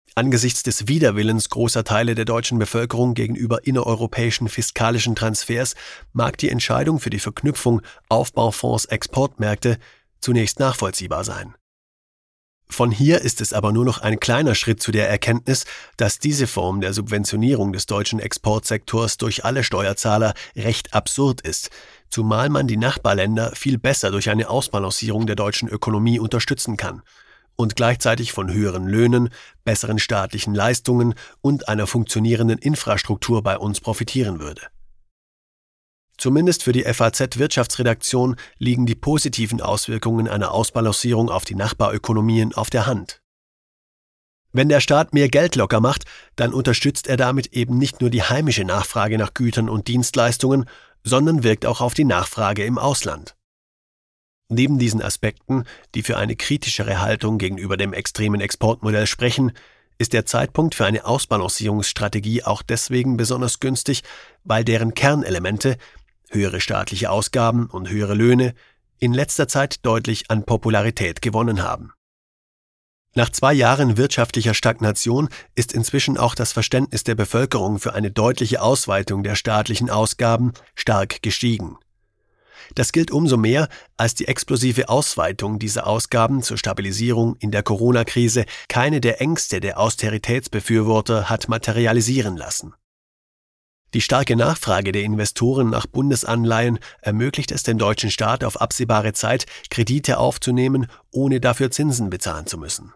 Angesichts des Widerwillens großer Teile der deutschen Bevölkerung gegenüber innereuropäischen fiskalischen Transfers mag die Entscheidung für die Verknüpfung Aufbaufonds-Exportmärkte zunächst nachvollziehbar sein. Von hier ist es aber nur noch ein kleiner Schritt zu der Erkenntnis, dass diese Form der Subventionierung des deutschen Exportsektors durch alle Steuerzahler recht absurd ist, zumal man die Nachbarländer viel besser durch eine Ausbalancierung der deutschen Ökonomie unterstützen kann und gleichzeitig von höheren Löhnen, besseren staatlichen Leistungen und einer funktionierenden Infrastruktur bei uns profitieren würde. Zumindest für die FAZ-Wirtschaftsredaktion liegen die positiven Auswirkungen einer Ausbalancierung auf die Nachbarökonomien auf der Hand. Wenn der Staat mehr Geld locker macht, dann unterstützt er damit eben nicht nur die heimische Nachfrage nach Gütern und Dienstleistungen, sondern wirkt auch auf die Nachfrage im Ausland. Neben diesen Aspekten, die für eine kritischere Haltung gegenüber dem extremen Exportmodell sprechen, ist der Zeitpunkt für eine Ausbalancierungsstrategie auch deswegen besonders günstig, weil deren Kernelemente, höhere staatliche Ausgaben und höhere Löhne, in letzter Zeit deutlich an Popularität gewonnen haben. Nach 2 Jahren wirtschaftlicher Stagnation ist inzwischen auch das Verständnis der Bevölkerung für eine deutliche Ausweitung der staatlichen Ausgaben stark gestiegen. Das gilt umso mehr, als die explosive Ausweitung dieser Ausgaben zur Stabilisierung in der Corona-Krise keine der Ängste der Austeritätsbefürworter hat materialisieren lassen. Die starke Nachfrage der Investoren nach Bundesanleihen ermöglicht es dem deutschen Staat auf absehbare Zeit, Kredite aufzunehmen, ohne dafür Zinsen bezahlen zu müssen.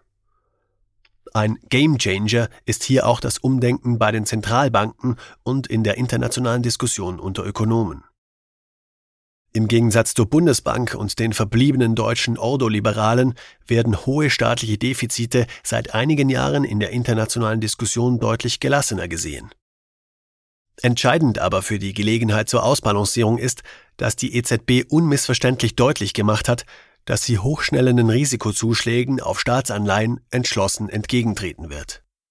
Ein Gamechanger ist hier auch das Umdenken bei den Zentralbanken und in der internationalen Diskussion unter Ökonomen. Im Gegensatz zur Bundesbank und den verbliebenen deutschen Ordoliberalen werden hohe staatliche Defizite seit einigen Jahren in der internationalen Diskussion deutlich gelassener gesehen. Entscheidend aber für die Gelegenheit zur Ausbalancierung ist, dass die EZB unmissverständlich deutlich gemacht hat, dass sie hochschnellenden Risikozuschlägen auf Staatsanleihen entschlossen entgegentreten wird.